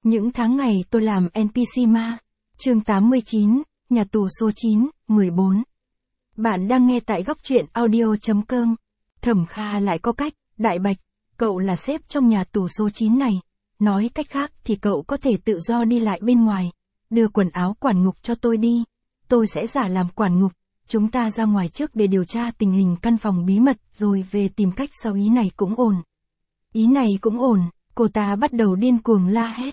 Những tháng ngày tôi làm NPC ma. Chương 89, nhà tù số 9, 14. Bạn đang nghe tại góc truyện audio.com. Thẩm Kha lại có cách, Đại Bạch, cậu là sếp trong nhà tù số 9 này. Nói cách khác thì cậu có thể tự do đi lại bên ngoài. Đưa quần áo quản ngục cho tôi đi. Tôi sẽ giả làm quản ngục. Chúng ta ra ngoài trước để điều tra tình hình căn phòng bí mật rồi về tìm cách sau. Ý này cũng ổn. Ý này cũng ổn, cô ta bắt đầu điên cuồng la hét.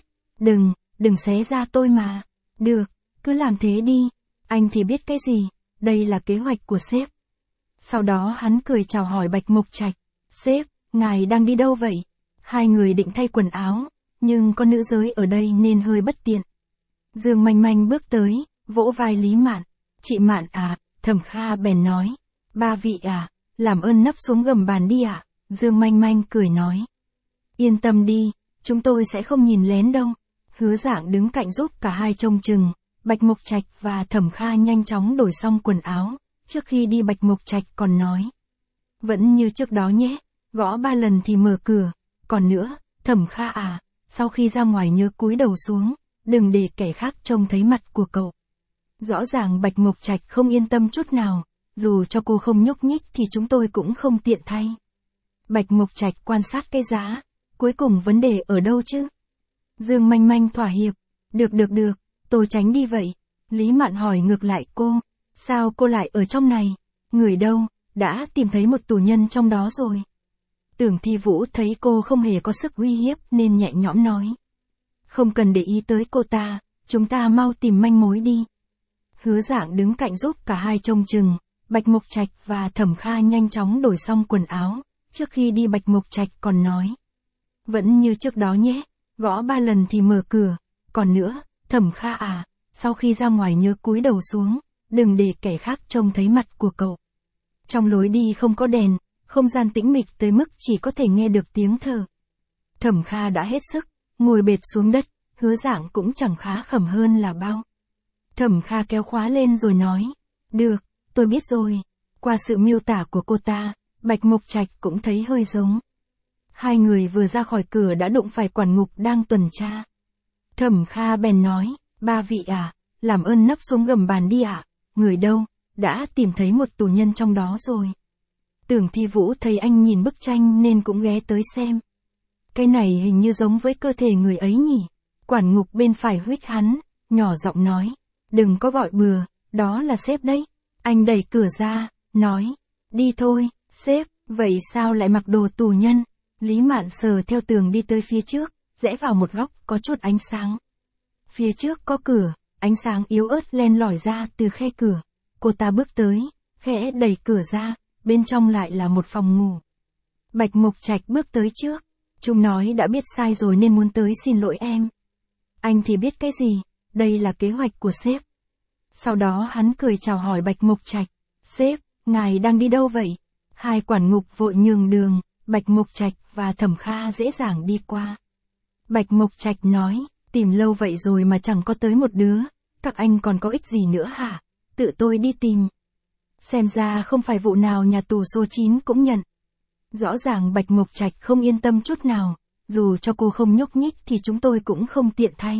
Đừng xé ra tôi mà. Được, cứ làm thế đi. Anh thì biết cái gì, đây là kế hoạch của sếp. Sau đó hắn cười chào hỏi Bạch Mộc Trạch. Sếp, ngài đang đi đâu vậy? Hai người định thay quần áo, nhưng có nữ giới ở đây nên hơi bất tiện. Dương Manh Manh bước tới, vỗ vai Lý Mạn. Chị Mạn à, Thẩm Kha bèn nói. Ba vị à, làm ơn nấp xuống gầm bàn đi ạ. Dương Manh Manh cười nói. Yên tâm đi, chúng tôi sẽ không nhìn lén đâu. Hứa Dạng đứng cạnh giúp cả hai trông chừng. Bạch Mộc Trạch và Thẩm Kha nhanh chóng đổi xong quần áo. Trước khi đi Bạch Mộc Trạch còn nói. Vẫn như trước đó nhé, gõ 3 lần thì mở cửa. Còn nữa, Thẩm Kha à, sau khi ra ngoài nhớ cúi đầu xuống, đừng để kẻ khác trông thấy mặt của cậu. Rõ ràng Bạch Mộc Trạch không yên tâm chút nào, dù cho cô không nhúc nhích thì chúng tôi cũng không tiện thay. Bạch Mộc Trạch quan sát cái giá, cuối cùng vấn đề ở đâu chứ? Dương Manh Manh thỏa hiệp. Được, tôi tránh đi vậy. Lý Mạn hỏi ngược lại cô, sao cô lại ở trong này? Người đâu, đã tìm thấy một tù nhân trong đó rồi. Tưởng Thi Vũ thấy cô không hề có sức uy hiếp nên nhẹ nhõm nói. Không cần để ý tới cô ta, chúng ta mau tìm manh mối đi. Hứa Dạng đứng cạnh giúp cả hai trông chừng. Bạch Mộc Trạch và Thẩm Kha nhanh chóng đổi xong quần áo. Trước khi đi Bạch Mộc Trạch còn nói. Vẫn như trước đó nhé, gõ 3 lần thì mở cửa. Còn nữa, Thẩm Kha à, sau khi ra ngoài nhớ cúi đầu xuống, đừng để kẻ khác trông thấy mặt của cậu. Trong lối đi không có đèn, không gian tĩnh mịch tới mức chỉ có thể nghe được tiếng thở. Thẩm Kha đã hết sức, ngồi bệt xuống đất, Hứa Dạng cũng chẳng khá khẩm hơn là bao. Thẩm Kha kéo khóa lên rồi nói. Được, tôi biết rồi. Qua sự miêu tả của cô ta, Bạch Mộc Trạch cũng thấy hơi giống. Hai người vừa ra khỏi cửa đã đụng phải quản ngục đang tuần tra. Thẩm Kha bèn nói, ba vị à, làm ơn nấp xuống gầm bàn đi ạ. Người đâu, đã tìm thấy một tù nhân trong đó rồi. Tưởng Thi Vũ thấy anh nhìn bức tranh nên cũng ghé tới xem. Cái này hình như giống với cơ thể người ấy nhỉ. Quản ngục bên phải huých hắn, nhỏ giọng nói. Đừng có gọi bừa, đó là sếp đấy. Anh đẩy cửa ra, nói. Đi thôi, sếp, vậy sao lại mặc đồ tù nhân? Lý Mạn sờ theo tường đi tới phía trước, rẽ vào một góc có chút ánh sáng. Phía trước có cửa, ánh sáng yếu ớt len lỏi ra từ khe cửa. Cô ta bước tới, khẽ đẩy cửa ra, bên trong lại là một phòng ngủ. Bạch Mộc Trạch bước tới trước. Chúng nói đã biết sai rồi nên muốn tới xin lỗi em. Anh thì biết cái gì, đây là kế hoạch của sếp. Sau đó hắn cười chào hỏi Bạch Mộc Trạch. Sếp, ngài đang đi đâu vậy? Hai quản ngục vội nhường đường, Bạch Mộc Trạch và Thẩm Kha dễ dàng đi qua. Bạch Mộc Trạch nói, tìm lâu vậy rồi mà chẳng có tới một đứa, các anh còn có ích gì nữa hả? Tự tôi đi tìm. Xem ra không phải vụ nào nhà tù số 9 cũng nhận. Rõ ràng Bạch Mộc Trạch không yên tâm chút nào, dù cho cô không nhúc nhích thì chúng tôi cũng không tiện thay.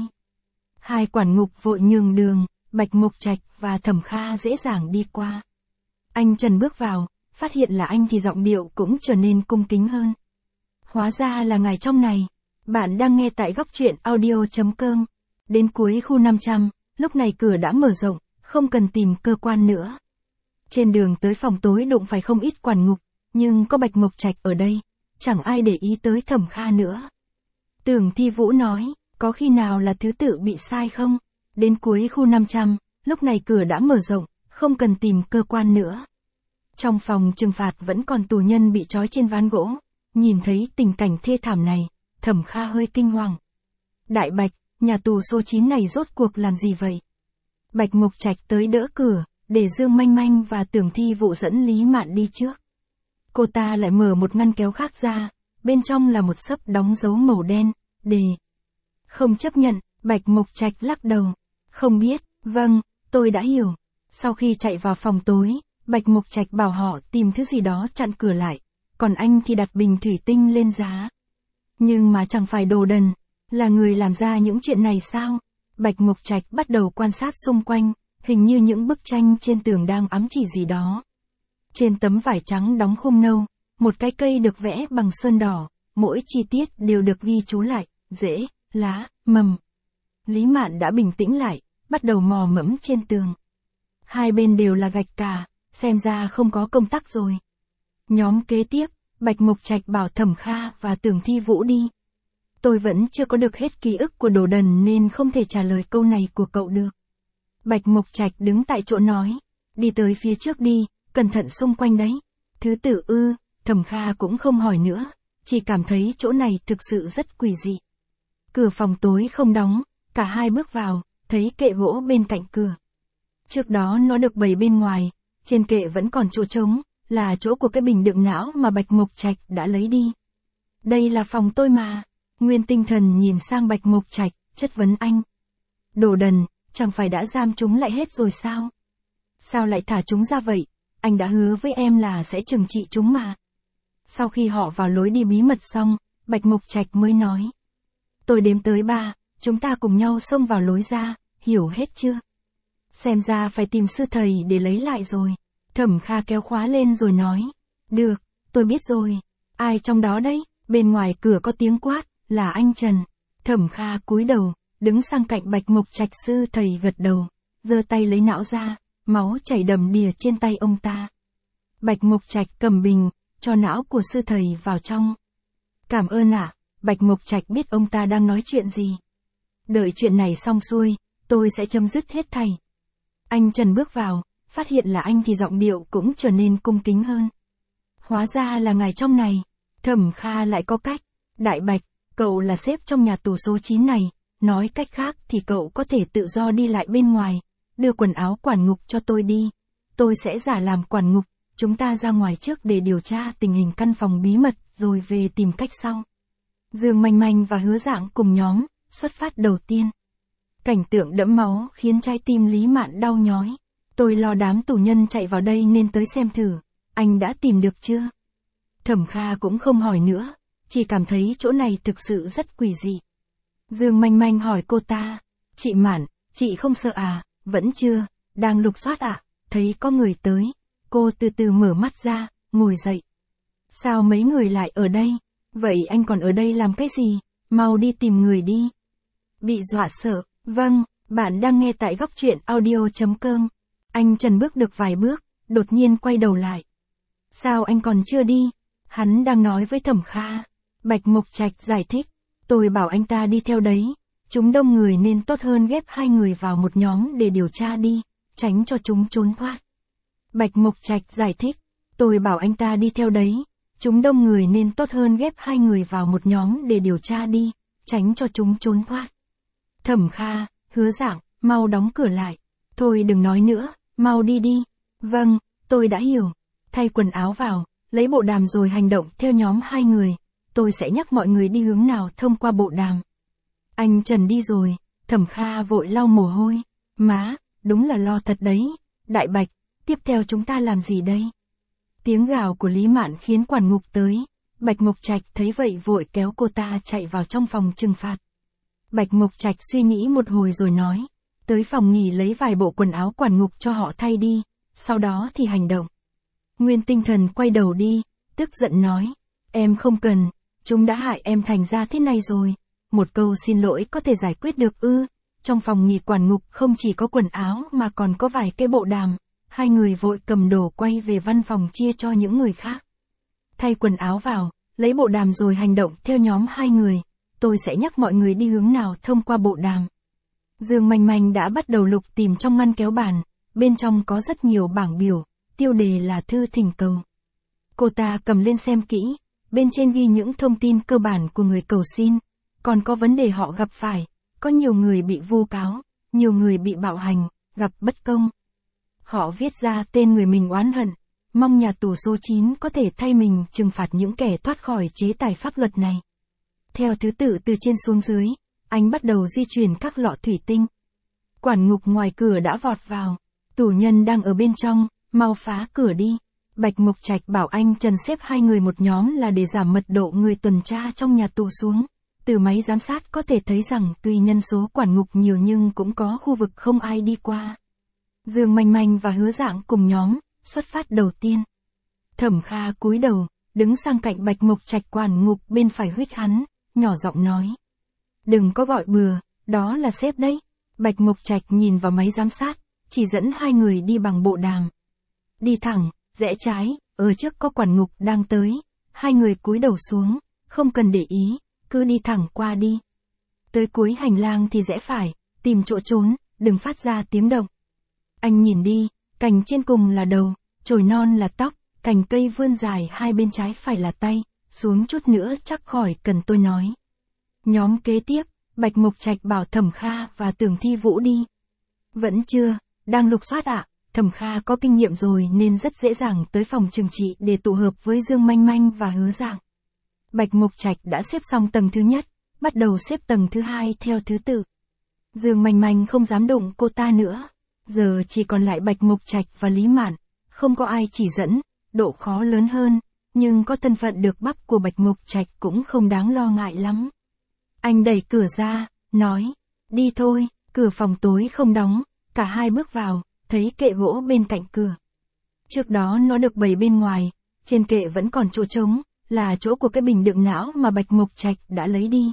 Hai quản ngục vội nhường đường, Bạch Mộc Trạch và Thẩm Kha dễ dàng đi qua. Anh Trần bước vào, phát hiện là anh thì giọng điệu cũng trở nên cung kính hơn. Hóa ra là ngài trong này. Bạn đang nghe tại góc truyện audio.com. Đến cuối khu 500, lúc này cửa đã mở rộng, không cần tìm cơ quan nữa. Trên đường tới phòng tối đụng phải không ít quản ngục, nhưng có Bạch Mộc Trạch ở đây, chẳng ai để ý tới Thẩm Kha nữa. Tưởng Thi Vũ nói, có khi nào là thứ tự bị sai không? Đến cuối khu 500, lúc này cửa đã mở rộng, không cần tìm cơ quan nữa. Trong phòng trừng phạt vẫn còn tù nhân bị trói trên ván gỗ. Nhìn thấy tình cảnh thê thảm này, Thẩm Kha hơi kinh hoàng. Đại Bạch, nhà tù số 9 này rốt cuộc làm gì vậy? Bạch Mộc Trạch tới đỡ cửa, để Dương Manh Manh và Tưởng Thi Vũ dẫn Lý Mạn đi trước. Cô ta lại mở một ngăn kéo khác ra, bên trong là một xấp đóng dấu màu đen, đề. Không chấp nhận, Bạch Mộc Trạch lắc đầu. Không biết, vâng, tôi đã hiểu. Sau khi chạy vào phòng tối, Bạch Mộc Trạch bảo họ tìm thứ gì đó chặn cửa lại, còn anh thì đặt bình thủy tinh lên giá. Nhưng mà chẳng phải đồ đần, Là người làm ra những chuyện này sao? Bạch Mục Trạch bắt đầu quan sát xung quanh, hình như những bức tranh trên tường đang ám chỉ gì đó. Trên tấm vải trắng đóng khung nâu, một cái cây được vẽ bằng sơn đỏ, mỗi chi tiết đều được ghi chú lại, rễ, lá, mầm. Lý Mạn đã bình tĩnh lại, bắt đầu mò mẫm trên tường. Hai bên đều là gạch cả, xem ra không có công tắc rồi. Nhóm kế tiếp, Bạch Mục Trạch bảo Thẩm Kha và Tưởng Thi Vũ đi. Tôi vẫn chưa có được hết ký ức của Đồ Đần nên không thể trả lời câu này của cậu được. Bạch Mục Trạch đứng tại chỗ nói, đi tới phía trước đi, cẩn thận xung quanh đấy. Thứ tự ư? Thẩm Kha cũng không hỏi nữa, chỉ cảm thấy chỗ này thực sự rất quỷ dị. Cửa phòng tối không đóng, cả hai bước vào, thấy kệ gỗ bên cạnh cửa. Trước đó nó được bày bên ngoài, trên kệ vẫn còn chỗ trống, là chỗ của cái bình đựng não mà Bạch Mục Trạch đã lấy đi. Đây là phòng tôi mà. Nguyên Tinh Thần nhìn sang Bạch Mục Trạch, chất vấn anh. Đồ Đần, chẳng phải đã giam chúng lại hết rồi sao? Sao lại thả chúng ra vậy? Anh đã hứa với em là sẽ trừng trị chúng mà. Sau khi họ vào lối đi bí mật xong, Bạch Mục Trạch mới nói. Tôi đếm tới 3, chúng ta cùng nhau xông vào lối ra, hiểu hết chưa? Xem ra phải tìm sư thầy để lấy lại rồi. Thẩm Kha kéo khóa lên rồi nói. Được, tôi biết rồi. Ai trong đó đấy? Bên ngoài cửa có tiếng quát, là anh Trần. Thẩm Kha cúi đầu, đứng sang cạnh Bạch Mục Trạch. Sư thầy gật đầu, giơ tay lấy não ra, máu chảy đầm đìa trên tay ông ta. Bạch Mục Trạch cầm bình, cho não của sư thầy vào trong. Cảm ơn ạ. Bạch Mục Trạch biết ông ta đang nói chuyện gì. Đợi chuyện này xong xuôi, tôi sẽ chấm dứt hết thảy. Anh Trần bước vào, phát hiện là anh thì giọng điệu cũng trở nên cung kính hơn. Hóa ra là ngài trong này. Thẩm Kha lại có cách. Đại Bạch, cậu là sếp trong nhà tù số 9 này, nói cách khác thì cậu có thể tự do đi lại bên ngoài, đưa quần áo quản ngục cho tôi đi. Tôi sẽ giả làm quản ngục, chúng ta ra ngoài trước để điều tra tình hình căn phòng bí mật rồi về tìm cách sau. Dương Manh Manh và Hứa Dạng cùng nhóm, xuất phát đầu tiên. Cảnh tượng đẫm máu khiến trái tim Lý Mạn đau nhói. Tôi lo đám tù nhân chạy vào đây nên tới xem thử. Anh đã tìm được chưa? Thẩm Kha cũng không hỏi nữa, chỉ cảm thấy chỗ này thực sự rất quỷ dị. Dương Manh Manh hỏi cô ta. Chị Mạn, chị không sợ à? Vẫn chưa, đang lục soát ạ. Thấy có người tới. Cô từ từ mở mắt ra, ngồi dậy. Sao mấy người lại ở đây? Vậy anh còn ở đây làm cái gì? Mau đi tìm người đi. Bị dọa sợ. Vâng, bạn đang nghe tại góc truyện audio.com. Anh Trần bước được vài bước, đột nhiên quay đầu lại. Sao anh còn chưa đi? Hắn đang nói với Thẩm Kha. Bạch Mục Trạch giải thích. Tôi bảo anh ta đi theo đấy. Chúng đông người nên tốt hơn ghép hai người vào một nhóm để điều tra đi, tránh cho chúng trốn thoát. Bạch Mục Trạch giải thích. Tôi bảo anh ta đi theo đấy. Chúng đông người nên tốt hơn ghép hai người vào một nhóm để điều tra đi, tránh cho chúng trốn thoát. Thẩm Kha, Hứa Dạng, mau đóng cửa lại. Thôi đừng nói nữa, mau đi đi. Vâng, tôi đã hiểu. Thay quần áo vào, lấy bộ đàm rồi hành động theo nhóm hai người. Tôi sẽ nhắc mọi người đi hướng nào thông qua bộ đàm. Anh Trần đi rồi, Thẩm Kha vội lau mồ hôi. Má, đúng là lo thật đấy. Đại Bạch, tiếp theo chúng ta làm gì đây? Tiếng gào của Lý Mạn khiến quản ngục tới. Bạch Mục Trạch thấy vậy vội kéo cô ta chạy vào trong phòng trừng phạt. Bạch Mục Trạch suy nghĩ một hồi rồi nói. Tới phòng nghỉ lấy vài bộ quần áo quản ngục cho họ thay đi, sau đó thì hành động. Nguyên Tinh Thần quay đầu đi, tức giận nói. Em không cần, chúng đã hại em thành ra thế này rồi. Một câu xin lỗi có thể giải quyết được ư? Trong phòng nghỉ quản ngục không chỉ có quần áo mà còn có vài cái bộ đàm. Hai người vội cầm đồ quay về văn phòng chia cho những người khác. Thay quần áo vào, lấy bộ đàm rồi hành động theo nhóm hai người. Tôi sẽ nhắc mọi người đi hướng nào thông qua bộ đàm. Dương Manh Manh đã bắt đầu lục tìm trong ngăn kéo bàn. Bên trong có rất nhiều bảng biểu, tiêu đề là thư thỉnh cầu. Cô ta cầm lên xem kỹ. Bên trên ghi những thông tin cơ bản của người cầu xin. Còn có vấn đề họ gặp phải. Có nhiều người bị vu cáo, nhiều người bị bạo hành, gặp bất công. Họ viết ra tên người mình oán hận, mong nhà tù số 9 có thể thay mình trừng phạt những kẻ thoát khỏi chế tài pháp luật này. Theo thứ tự từ trên xuống dưới, anh bắt đầu di chuyển các lọ thủy tinh. Quản ngục ngoài cửa đã vọt vào, tù nhân đang ở bên trong, mau phá cửa đi. Bạch Mục Trạch bảo anh Trần xếp hai người một nhóm là để giảm mật độ người tuần tra trong nhà tù xuống. Từ máy giám sát có thể thấy rằng tuy nhân số quản ngục nhiều nhưng cũng có khu vực không ai đi qua. Dương Manh Manh và Hứa Dạng cùng nhóm, xuất phát đầu tiên. Thẩm Kha cúi đầu, đứng sang cạnh Bạch Mộc Trạch quản ngục bên phải huých hắn, nhỏ giọng nói. Đừng có gọi bừa, đó là sếp đấy. Bạch Mộc Trạch nhìn vào máy giám sát, chỉ dẫn hai người đi bằng bộ đàm. Đi thẳng, rẽ trái, ở trước có quản ngục đang tới. Hai người cúi đầu xuống, không cần để ý, cứ đi thẳng qua đi. Tới cuối hành lang thì rẽ phải, tìm chỗ trốn, đừng phát ra tiếng động. Anh nhìn đi, cành trên cùng là đầu, chồi non là tóc, cành cây vươn dài hai bên trái phải là tay, xuống chút nữa chắc khỏi cần tôi nói. Nhóm kế tiếp, Bạch Mộc Trạch bảo Thẩm Kha và Tưởng Thi Vũ đi. Vẫn chưa, đang lục soát ạ. Thẩm Kha có kinh nghiệm rồi nên rất dễ dàng tới phòng trừng trị để tụ hợp với Dương Manh Manh và Hứa Dạng. Bạch Mộc Trạch đã xếp xong tầng thứ nhất, bắt đầu xếp tầng thứ hai theo thứ tự. Dương Manh Manh không dám đụng cô ta nữa. Giờ chỉ còn lại Bạch Mộc Trạch và Lý Mạn, không có ai chỉ dẫn, độ khó lớn hơn, nhưng có thân phận được bắp của Bạch Mộc Trạch cũng không đáng lo ngại lắm. Anh đẩy cửa ra, nói, đi thôi, cửa phòng tối không đóng, cả hai bước vào, thấy kệ gỗ bên cạnh cửa. Trước đó nó được bày bên ngoài, trên kệ vẫn còn chỗ trống, là chỗ của cái bình đựng não mà Bạch Mộc Trạch đã lấy đi.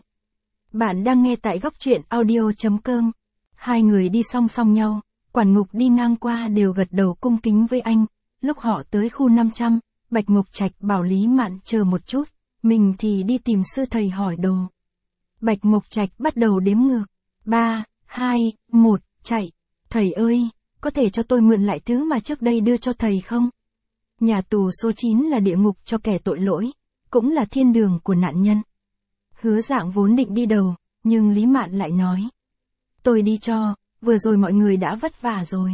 Bạn đang nghe tại góc truyện audio.com. Hai người đi song song nhau, quản ngục đi ngang qua đều gật đầu cung kính với anh. Lúc họ tới khu 500, Bạch Mộc Trạch bảo Lý Mạn chờ một chút, mình thì đi tìm sư thầy hỏi đồ. Bạch Mộc Trạch bắt đầu đếm ngược. 3, 2, 1, chạy. Thầy ơi, có thể cho tôi mượn lại thứ mà trước đây đưa cho thầy không? Nhà tù số 9 là địa ngục cho kẻ tội lỗi, cũng là thiên đường của nạn nhân. Hứa Dạng vốn định đi đầu, nhưng Lý Mạn lại nói. Tôi đi cho, vừa rồi mọi người đã vất vả rồi.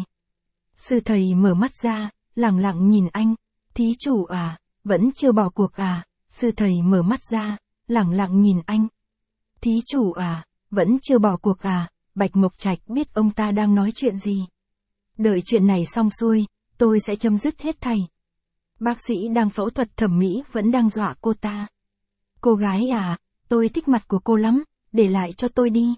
Sư thầy mở mắt ra, lẳng lặng nhìn anh. Thí chủ à, vẫn chưa bỏ cuộc à? Sư thầy mở mắt ra, lẳng lặng nhìn anh. Thí chủ à, vẫn chưa bỏ cuộc à? Bạch Mộc Trạch biết ông ta đang nói chuyện gì. Đợi chuyện này xong xuôi, tôi sẽ chấm dứt hết thảy. Bác sĩ đang phẫu thuật thẩm mỹ vẫn đang dọa cô ta. Cô gái à, tôi thích mặt của cô lắm, để lại cho tôi đi.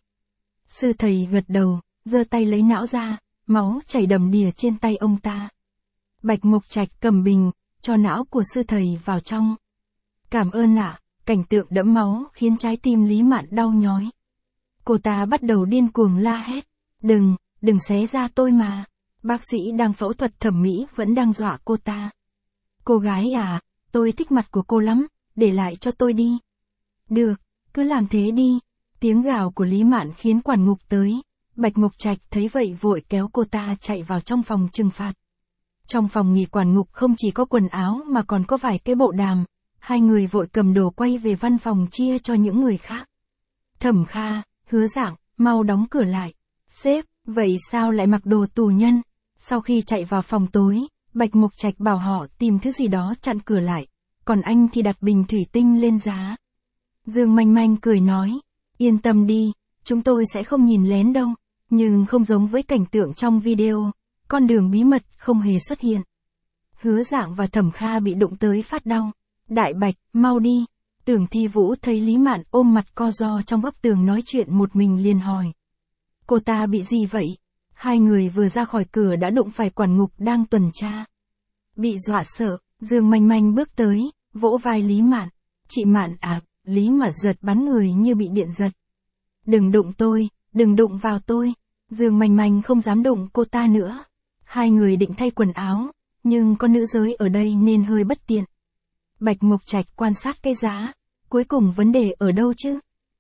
Sư thầy gật đầu, giơ tay lấy não ra, máu chảy đầm đìa trên tay ông ta. Bạch Mộc Trạch cầm bình, cho não của sư thầy vào trong. Cảm ơn ạ. Cảnh tượng đẫm máu khiến trái tim Lý Mạn đau nhói. Cô ta bắt đầu điên cuồng la hét. Đừng xé ra tôi mà. Bác sĩ đang phẫu thuật thẩm mỹ vẫn đang dọa cô ta. Cô gái à, tôi thích mặt của cô lắm, để lại cho tôi đi. Được, cứ làm thế đi. Tiếng gào của Lý Mạn khiến quản ngục tới. Bạch Mộc Trạch thấy vậy vội kéo cô ta chạy vào trong phòng trừng phạt. Trong phòng nghỉ quản ngục không chỉ có quần áo mà còn có vài cái bộ đàm. Hai người vội cầm đồ quay về văn phòng chia cho những người khác. Thẩm Kha, Hứa Dạng, mau đóng cửa lại. Sếp, vậy sao lại mặc đồ tù nhân? Sau khi chạy vào phòng tối, Bạch Mộc Trạch bảo họ tìm thứ gì đó chặn cửa lại. Còn anh thì đặt bình thủy tinh lên giá. Dương Manh Manh cười nói, yên tâm đi, chúng tôi sẽ không nhìn lén đâu. Nhưng không giống với cảnh tượng trong video, con đường bí mật không hề xuất hiện. Hứa Dạng và Thẩm Kha bị đụng tới phát đau. Đại Bạch, mau đi. Tưởng Thi Vũ thấy Lý Mạn ôm mặt co ro trong góc tường nói chuyện một mình liền hỏi. Cô ta bị gì vậy? Hai người vừa ra khỏi cửa đã đụng phải quản ngục đang tuần tra. Bị dọa sợ, Dương Manh Manh bước tới, vỗ vai Lý Mạn. Chị Mạn à, Lý Mạn giật bắn người như bị điện giật. Đừng đụng tôi, đừng đụng vào tôi. Dương Manh Manh không dám đụng cô ta nữa. Hai người định thay quần áo, nhưng có nữ giới ở đây nên hơi bất tiện. Bạch Mộc Trạch quan sát cái giá, cuối cùng vấn đề ở đâu chứ?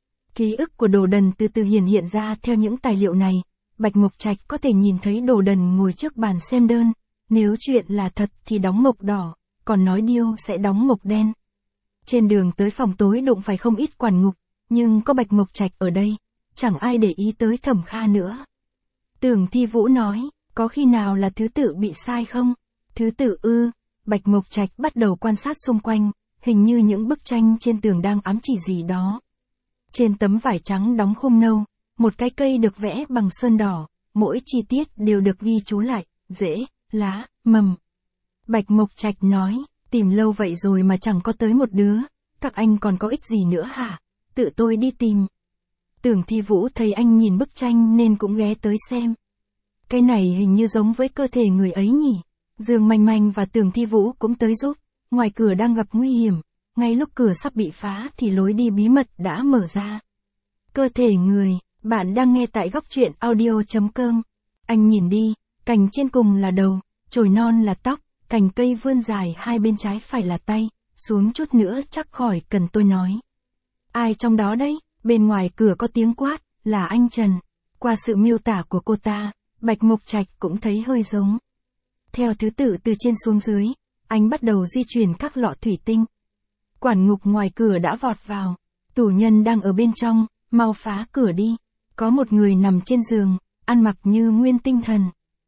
Ký ức của Đồ Đần từ từ hiện ra theo những tài liệu này, Bạch Mộc Trạch có thể nhìn thấy Đồ Đần ngồi trước bàn xem đơn, nếu chuyện là thật thì đóng mộc đỏ, còn nói điêu sẽ đóng mộc đen. Trên đường tới phòng tối đụng phải không ít quản ngục, nhưng có Bạch Mộc Trạch ở đây, chẳng ai để ý tới Thẩm Kha nữa. Tưởng Thi Vũ nói, có khi nào là thứ tự bị sai không? Thứ tự ư? Bạch Mộc Trạch bắt đầu quan sát xung quanh, hình như những bức tranh trên tường đang ám chỉ gì đó. Trên tấm vải trắng đóng khung nâu, một cái cây được vẽ bằng sơn đỏ, mỗi chi tiết đều được ghi chú lại, rễ, lá, mầm. Bạch Mộc Trạch nói, tìm lâu vậy rồi mà chẳng có tới một đứa, các anh còn có ích gì nữa hả? tự tôi đi tìm. Tưởng Thi Vũ thấy anh nhìn bức tranh nên cũng ghé tới xem. Cái này hình như giống với cơ thể người ấy nhỉ. Dương Manh Manh và Tưởng Thi Vũ cũng tới giúp. Ngoài cửa đang gặp nguy hiểm. Ngay lúc cửa sắp bị phá thì lối đi bí mật đã mở ra. Cơ thể người, bạn đang nghe tại góc truyện audio.com. Anh nhìn đi, cành trên cùng là đầu, chồi non là tóc, cành cây vươn dài hai bên trái phải là tay, xuống chút nữa chắc khỏi cần tôi nói. Ai trong đó đấy? Bên ngoài cửa có tiếng quát, là anh Trần. Qua sự miêu tả của cô ta, Bạch Mục Trạch cũng thấy hơi giống. Theo thứ tự từ trên xuống dưới, anh bắt đầu di chuyển các lọ thủy tinh. Quản ngục ngoài cửa đã vọt vào. Tù nhân đang ở bên trong, mau phá cửa đi. Có một người nằm trên giường, ăn mặc như Nguyên Tinh Thần.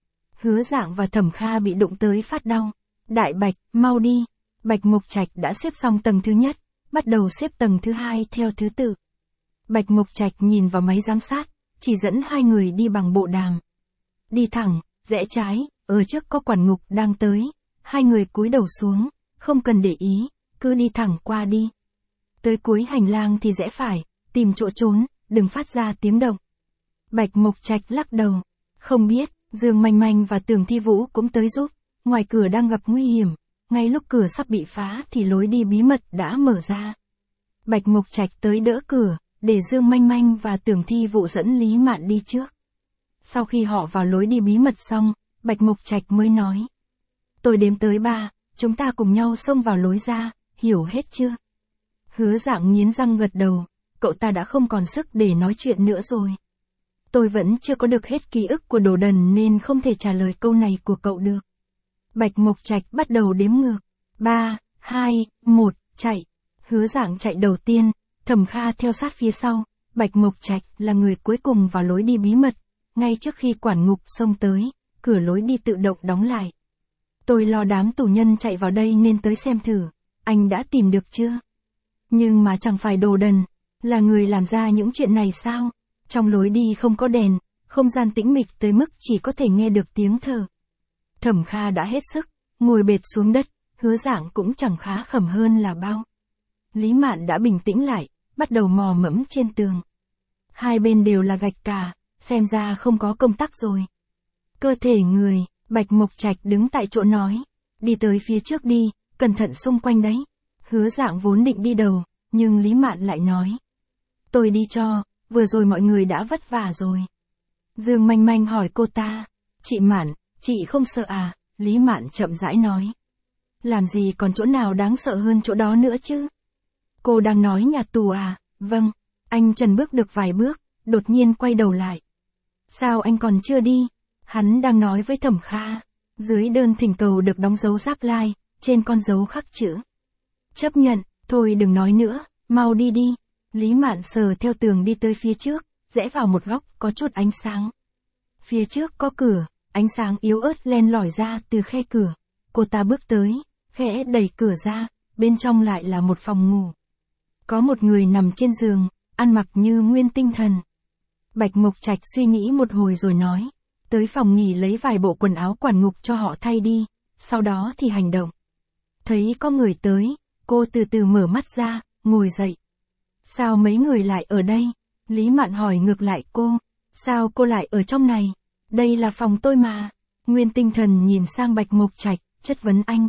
Hứa Dạng và Thẩm Kha bị đụng tới phát đau. Đại Bạch, mau đi. Bạch Mục Trạch đã xếp xong tầng thứ nhất, bắt đầu xếp tầng thứ hai theo thứ tự. Bạch Mục Trạch nhìn vào máy giám sát, chỉ dẫn hai người đi bằng bộ đàm. Đi thẳng, rẽ trái, ở trước có quản ngục đang tới. Hai người cúi đầu xuống, không cần để ý, cứ đi thẳng qua đi. Tới cuối hành lang thì rẽ phải, tìm chỗ trốn, đừng phát ra tiếng động. Bạch Mục Trạch lắc đầu. Không biết, Dương Manh Manh và Tưởng Thi Vũ cũng tới giúp. Ngoài cửa đang gặp nguy hiểm. Ngay lúc cửa sắp bị phá thì lối đi bí mật đã mở ra. Bạch Mục Trạch tới đỡ cửa, để Dương Manh Manh và Tưởng Thi Vũ dẫn Lý Mạn đi trước. Sau khi họ vào lối đi bí mật xong, Bạch Mục Trạch mới nói. Tôi đếm tới 3, chúng ta cùng nhau xông vào lối ra, hiểu hết chưa? Hứa Dạng nghiến răng gật đầu, cậu ta đã không còn sức để nói chuyện nữa rồi. Tôi vẫn chưa có được hết ký ức của Đồ Đần nên không thể trả lời câu này của cậu được. Bạch Mục Trạch bắt đầu đếm ngược. 3, 2, 1, chạy. Hứa Dạng chạy đầu tiên, Thẩm Kha theo sát phía sau. Bạch Mục Trạch là người cuối cùng vào lối đi bí mật. Ngay trước khi quản ngục xông tới, cửa lối đi tự động đóng lại. Tôi lo đám tù nhân chạy vào đây nên tới xem thử. Anh đã tìm được chưa? Nhưng mà chẳng phải Đồ Đần là người làm ra những chuyện này sao? Trong lối đi không có đèn, không gian tĩnh mịch tới mức chỉ có thể nghe được tiếng thở. Thẩm Kha đã hết sức, ngồi bệt xuống đất, Hứa Dạng cũng chẳng khá khẩm hơn là bao. Lý Mạn đã bình tĩnh lại, bắt đầu mò mẫm trên tường. Hai bên đều là gạch cả, xem ra không có công tắc rồi. Cơ thể người, Bạch Mục Trạch đứng tại chỗ nói. Đi tới phía trước đi, cẩn thận xung quanh đấy. Hứa Dạng vốn định đi đầu, nhưng Lý Mạn lại nói. Tôi đi cho, vừa rồi mọi người đã vất vả rồi. Dương Manh Manh hỏi cô ta. Chị Mạn, chị không sợ à? Lý Mạn chậm rãi nói. Làm gì còn chỗ nào đáng sợ hơn chỗ đó nữa chứ? Cô đang nói nhà tù à? Vâng. Anh Trần bước được vài bước, đột nhiên quay đầu lại. Sao anh còn chưa đi? Hắn đang nói với Thẩm Kha. Dưới đơn thỉnh cầu được đóng dấu giáp lai, trên con dấu khắc chữ. Chấp nhận, thôi đừng nói nữa, mau đi đi. Lý Mạn sờ theo tường đi tới phía trước, rẽ vào một góc có chút ánh sáng. Phía trước có cửa, ánh sáng yếu ớt len lỏi ra từ khe cửa. Cô ta bước tới, khẽ đẩy cửa ra, bên trong lại là một phòng ngủ. Có một người nằm trên giường, ăn mặc như Nguyên Tinh Thần. Bạch Mục Trạch suy nghĩ một hồi rồi nói. Tới phòng nghỉ lấy vài bộ quần áo quản ngục cho họ thay đi, sau đó thì hành động. Thấy có người tới, cô từ từ mở mắt ra, ngồi dậy. Sao mấy người lại ở đây? Lý Mạn hỏi ngược lại cô. Sao cô lại ở trong này? Đây là phòng tôi mà. Nguyên Tinh Thần nhìn sang Bạch Mục Trạch, chất vấn anh.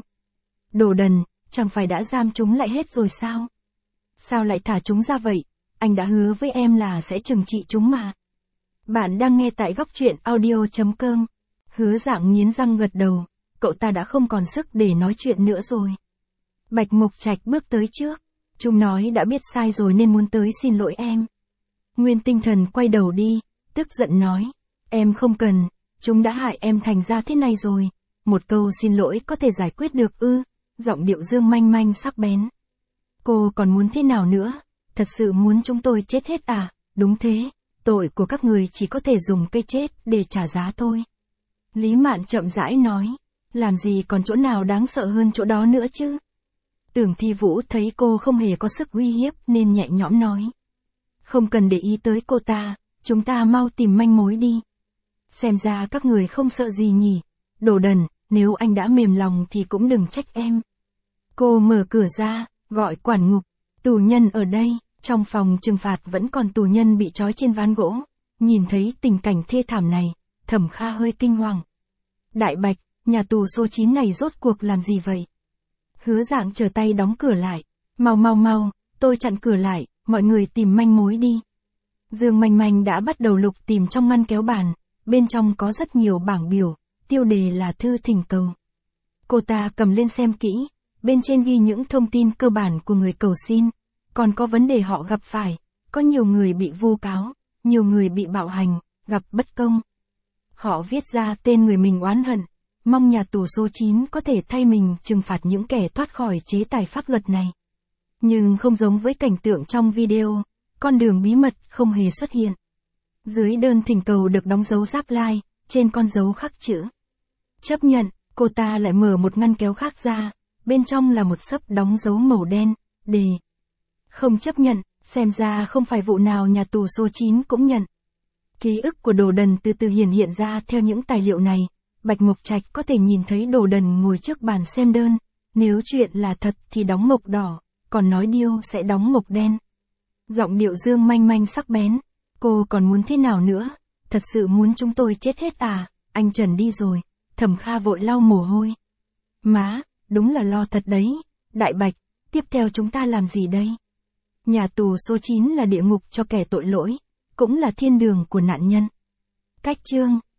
Đồ Đần, chẳng phải đã giam chúng lại hết rồi sao? Sao lại thả chúng ra vậy? Anh đã hứa với em là sẽ trừng trị chúng mà. Bạn đang nghe tại góc truyện audio.com. Hứa Dạng nghiến răng gật đầu, cậu ta đã không còn sức để nói chuyện nữa rồi. Bạch Mục Trạch bước tới trước. Chúng nói đã biết sai rồi nên muốn tới xin lỗi em. Nguyên Tinh Thần quay đầu đi, tức giận nói. Em không cần, chúng đã hại em thành ra thế này rồi. Một câu xin lỗi có thể giải quyết được ư? Giọng điệu Dương Manh Manh sắc bén. Cô còn muốn thế nào nữa? Thật sự muốn chúng tôi chết hết à? Đúng thế, tội của các người chỉ có thể dùng cây chết để trả giá thôi. Lý Mạn chậm rãi nói. Làm gì còn chỗ nào đáng sợ hơn chỗ đó nữa chứ? Tưởng Thi Vũ thấy cô không hề có sức uy hiếp nên nhẹ nhõm nói. Không cần để ý tới cô ta, chúng ta mau tìm manh mối đi. Xem ra các người không sợ gì nhỉ? Đồ Đần, nếu anh đã mềm lòng thì cũng đừng trách em. Cô mở cửa ra, gọi quản ngục. Tù nhân ở đây, Trong phòng trừng phạt vẫn còn tù nhân bị trói trên ván gỗ. Nhìn thấy tình cảnh thê thảm này, Thẩm Kha hơi kinh hoàng. Đại Bạch, nhà tù số 9 này rốt cuộc làm gì vậy? Hứa Dạng trở tay đóng cửa lại. Mau, tôi chặn cửa lại, mọi người tìm manh mối đi. Dương Manh Manh đã bắt đầu lục tìm trong ngăn kéo bàn, bên trong có rất nhiều bảng biểu, tiêu đề là thư thỉnh cầu. Cô ta cầm lên xem kỹ, bên trên ghi những thông tin cơ bản của người cầu xin, còn có vấn đề họ gặp phải, có nhiều người bị vu cáo, nhiều người bị bạo hành, gặp bất công. Họ viết ra tên người mình oán hận, mong nhà tù số 9 có thể thay mình trừng phạt những kẻ thoát khỏi chế tài pháp luật này. Nhưng không giống với cảnh tượng trong video, con đường bí mật không hề xuất hiện. Dưới đơn thỉnh cầu được đóng dấu giáp lai, trên con dấu khắc chữ chấp nhận, cô ta lại mở một ngăn kéo khác ra, bên trong là một xấp đóng dấu màu đen, đề không chấp nhận, xem ra không phải vụ nào nhà tù số 9 cũng nhận. Ký ức của Đồ Đần từ từ hiện ra theo những tài liệu này, Bạch Mộc Trạch có thể nhìn thấy Đồ Đần ngồi trước bàn xem đơn, nếu chuyện là thật thì đóng mộc đỏ, còn nói điêu sẽ đóng mộc đen. Giọng điệu Dương Manh Manh sắc bén, cô còn muốn thế nào nữa, thật sự muốn chúng tôi chết hết à, anh Trần đi rồi, Thẩm Kha vội lau mồ hôi. Má, đúng là lo thật đấy, Đại Bạch, tiếp theo chúng ta làm gì đây? Nhà tù số 9 là địa ngục cho kẻ tội lỗi, cũng là thiên đường của nạn nhân. Cách chương